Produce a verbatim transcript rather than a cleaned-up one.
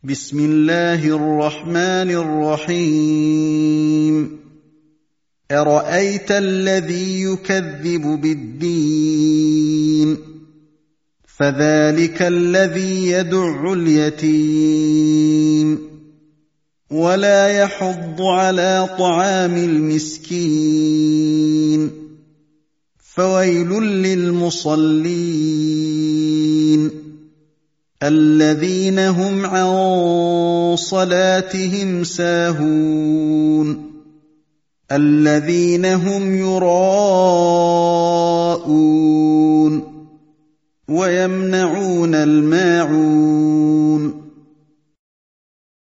بسم الله الرحمن الرحيم أرأيت الذي يكذب بالدين فذلك الذي يدع اليتيم ولا يحض على طعام المسكين فويل للمصلين الذين هم عن صلاتهم ساهون الذين هم يراءون ويمنعون الماعون